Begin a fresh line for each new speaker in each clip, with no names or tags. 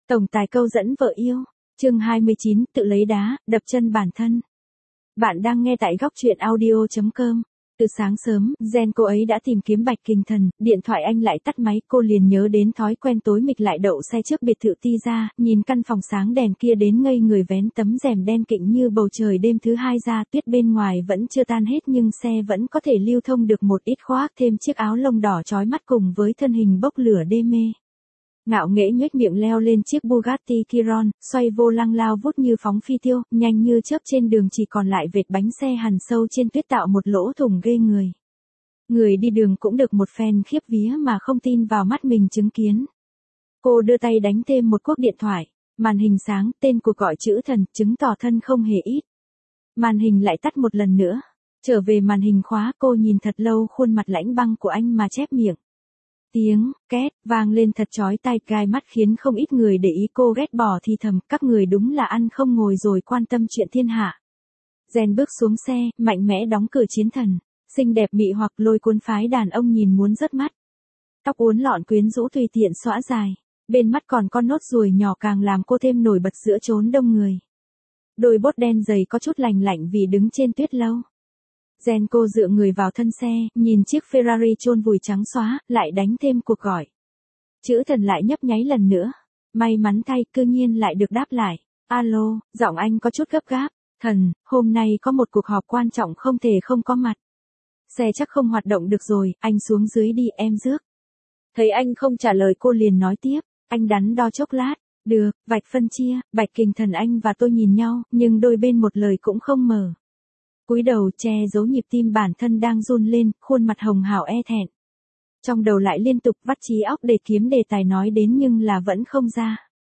Tổng tài câu dẫn vợ yêu. Chương 29, tự lấy đá, đập chân bản thân. Bạn đang nghe tại góc truyện audio.com. Từ sáng sớm, Jen cô ấy đã tìm kiếm Bạch Kình Thần, điện thoại anh lại tắt máy, cô liền nhớ đến thói quen tối mịch lại đậu xe trước biệt thự Ti ra, nhìn căn phòng sáng đèn kia đến ngây người, vén tấm rèm đen kịt như bầu trời đêm thứ hai ra, tuyết bên ngoài vẫn chưa tan hết nhưng xe vẫn có thể lưu thông được một ít, khoác thêm chiếc áo lông đỏ chói mắt cùng với thân hình bốc lửa đê mê. Ngạo nghễ nhếch miệng leo lên chiếc Bugatti Chiron, xoay vô lăng lao vút như phóng phi tiêu, nhanh như chớp, trên đường chỉ còn lại vệt bánh xe hằn sâu trên tuyết tạo một lỗ thủng ghê người. Người đi đường cũng được một phen khiếp vía mà không tin vào mắt mình chứng kiến. Cô đưa tay đánh thêm một cuộc điện thoại, màn hình sáng, tên cuộc gọi chữ thần, chứng tỏ thân không hề ít. Màn hình lại tắt một lần nữa. Trở về màn hình khóa, cô nhìn thật lâu khuôn mặt lãnh băng của anh mà chép miệng. Tiếng két vang lên thật chói tai, gai mắt khiến không ít người để ý, cô ghét bỏ thì thầm, các người đúng là ăn không ngồi rồi quan tâm chuyện thiên hạ. Jen bước xuống xe, mạnh mẽ đóng cửa chiến thần, xinh đẹp mị hoặc lôi cuốn phái đàn ông nhìn muốn rớt mắt. Tóc uốn lọn quyến rũ tùy tiện xõa dài, bên mắt còn con nốt ruồi nhỏ càng làm cô thêm nổi bật giữa chốn đông người. Đôi bốt đen dày có chút lành lạnh vì đứng trên tuyết lâu. Jen cô dựa người vào thân xe, nhìn chiếc Ferrari chôn vùi trắng xóa, lại đánh thêm cuộc gọi. Chữ thần lại nhấp nháy lần nữa. May mắn thay, cư nhiên lại được đáp lại. Alo, giọng anh có chút gấp gáp. Thần, hôm nay có một cuộc họp quan trọng không thể không có mặt. Xe chắc không hoạt động được rồi, anh xuống dưới đi, em rước. Thấy anh không trả lời cô liền nói tiếp. Anh đắn đo chốc lát. Được, vạch phân chia, Bạch Kình Thần anh và tôi nhìn nhau, nhưng đôi bên một lời cũng không mở. Cúi đầu che giấu nhịp tim bản thân đang run lên, khuôn mặt hồng hào e thẹn. Trong đầu lại liên tục vắt trí óc để kiếm đề tài nói đến nhưng là vẫn không ra.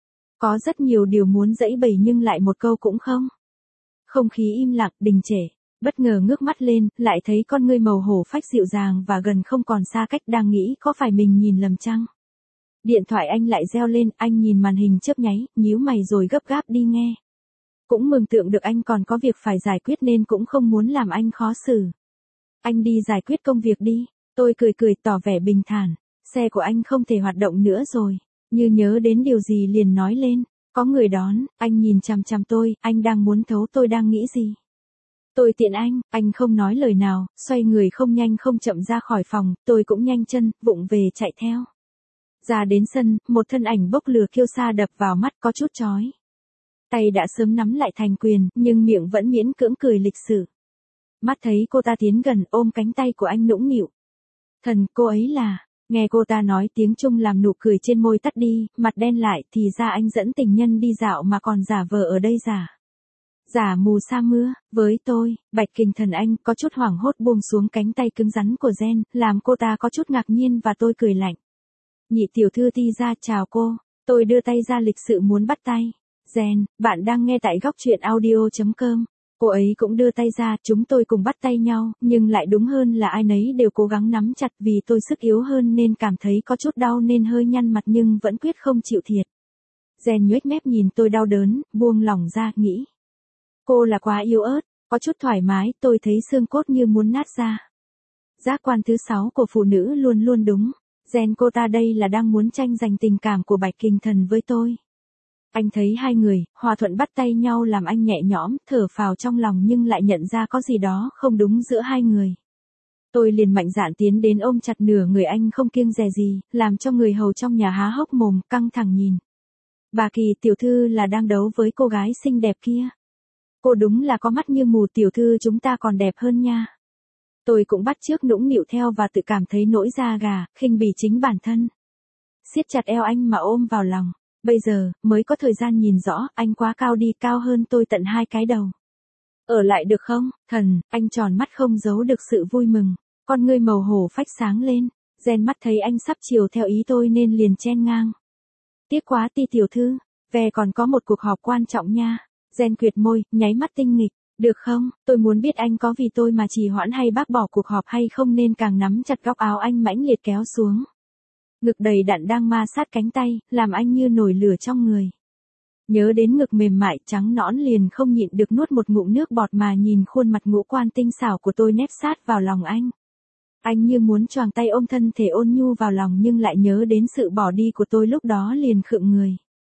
Có rất nhiều điều muốn giãy bày nhưng lại một câu cũng không. Không khí im lặng, đình trệ, bất ngờ ngước mắt lên, lại thấy con ngươi màu hổ phách dịu dàng và gần không còn xa cách, đang nghĩ có phải mình nhìn lầm chăng. Điện thoại anh lại reo lên, anh nhìn màn hình chớp nháy, nhíu mày rồi gấp gáp đi nghe. Cũng mường tượng được anh còn có việc phải giải quyết nên cũng không muốn làm anh khó xử. Anh đi giải quyết công việc đi. Tôi cười cười tỏ vẻ bình thản. Xe của anh không thể hoạt động nữa rồi. Như nhớ đến điều gì liền nói lên. Có người đón, anh nhìn chằm chằm tôi, anh đang muốn thấu tôi đang nghĩ gì. Tôi tiện anh không nói lời nào, xoay người không nhanh không chậm ra khỏi phòng, tôi cũng nhanh chân, vụng về chạy theo. Ra đến sân, một thân ảnh bốc lửa kiêu sa đập vào mắt có chút chói. Tay đã sớm nắm lại thành quyền, nhưng miệng vẫn miễn cưỡng cười lịch sự. Mắt thấy cô ta tiến gần, ôm cánh tay của anh nũng nịu. Thần, cô ấy là, nghe cô ta nói tiếng Trung làm nụ cười trên môi tắt đi, mặt đen lại, thì ra anh dẫn tình nhân đi dạo mà còn giả vờ ở đây giả mù sa mưa, với tôi. Bạch Kình Thần anh có chút hoảng hốt buông xuống cánh tay cứng rắn của Jen, làm cô ta có chút ngạc nhiên và tôi cười lạnh. Nhị tiểu thư Ti ra, chào cô. Tôi đưa tay ra lịch sự muốn bắt tay. Jen, bạn đang nghe tại góc truyện audio.com. Cô ấy cũng đưa tay ra, chúng tôi cùng bắt tay nhau, nhưng lại đúng hơn là ai nấy đều cố gắng nắm chặt, vì tôi sức yếu hơn nên cảm thấy có chút đau nên hơi nhăn mặt nhưng vẫn quyết không chịu thiệt. Jen nhoếch mép nhìn tôi đau đớn, buông lỏng ra, nghĩ. Cô là quá yếu ớt, có chút thoải mái, tôi thấy xương cốt như muốn nát ra. Giác quan thứ 6 của phụ nữ luôn luôn đúng. Jen cô ta đây là đang muốn tranh giành tình cảm của Bạch Kình Thần với tôi. Anh thấy hai người, hòa thuận bắt tay nhau làm anh nhẹ nhõm, thở phào trong lòng nhưng lại nhận ra có gì đó không đúng giữa hai người. Tôi liền mạnh dạn tiến đến ôm chặt nửa người anh không kiêng dè gì, làm cho người hầu trong nhà há hốc mồm, căng thẳng nhìn. Bà Kỳ tiểu thư là đang đấu với cô gái xinh đẹp kia. Cô đúng là có mắt như mù, tiểu thư chúng ta còn đẹp hơn nha. Tôi cũng bắt chước nũng nịu theo và tự cảm thấy nổi da gà, khinh bỉ chính bản thân. Siết chặt eo anh mà ôm vào lòng. Bây giờ, mới có thời gian nhìn rõ, anh quá cao đi, cao hơn tôi tận 2 cái đầu. Ở lại được không, thần, anh tròn mắt không giấu được sự vui mừng. Con ngươi màu hổ phách sáng lên. Jen mắt thấy anh sắp chiều theo ý tôi nên liền chen ngang. Tiếc quá Ti tiểu thư, về còn có một cuộc họp quan trọng nha. Jen quyệt môi, nháy mắt tinh nghịch. Được không, tôi muốn biết anh có vì tôi mà trì hoãn hay bác bỏ cuộc họp hay không nên càng nắm chặt góc áo anh mãnh liệt kéo xuống. Ngực đầy đặn đang ma sát cánh tay, làm anh như nổi lửa trong người. Nhớ đến ngực mềm mại trắng nõn liền không nhịn được nuốt một ngụm nước bọt mà nhìn khuôn mặt ngũ quan tinh xảo của tôi nép sát vào lòng anh. Anh như muốn choàng tay ôm thân thể ôn nhu vào lòng nhưng lại nhớ đến sự bỏ đi của tôi lúc đó liền khựng người.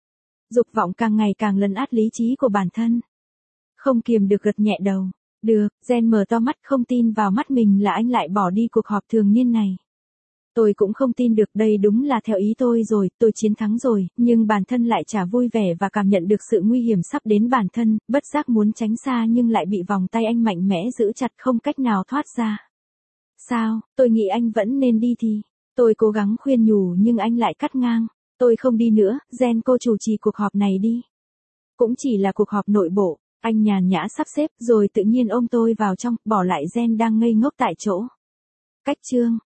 Dục vọng càng ngày càng lấn át lý trí của bản thân. Không kiềm được gật nhẹ đầu. Được, Gen mở to mắt không tin vào mắt mình là anh lại bỏ đi cuộc họp thường niên này. Tôi cũng không tin được, đây đúng là theo ý tôi rồi, tôi chiến thắng rồi, nhưng bản thân lại chả vui vẻ và cảm nhận được sự nguy hiểm sắp đến bản thân, bất giác muốn tránh xa nhưng lại bị vòng tay anh mạnh mẽ giữ chặt không cách nào thoát ra. Sao, tôi nghĩ anh vẫn nên đi thì. Tôi cố gắng khuyên nhủ nhưng anh lại cắt ngang. Tôi không đi nữa, Gen cô chủ trì cuộc họp này đi. Cũng chỉ là cuộc họp nội bộ, anh nhàn nhã sắp xếp rồi tự nhiên ôm tôi vào trong, bỏ lại Gen đang ngây ngốc tại chỗ. Cách chương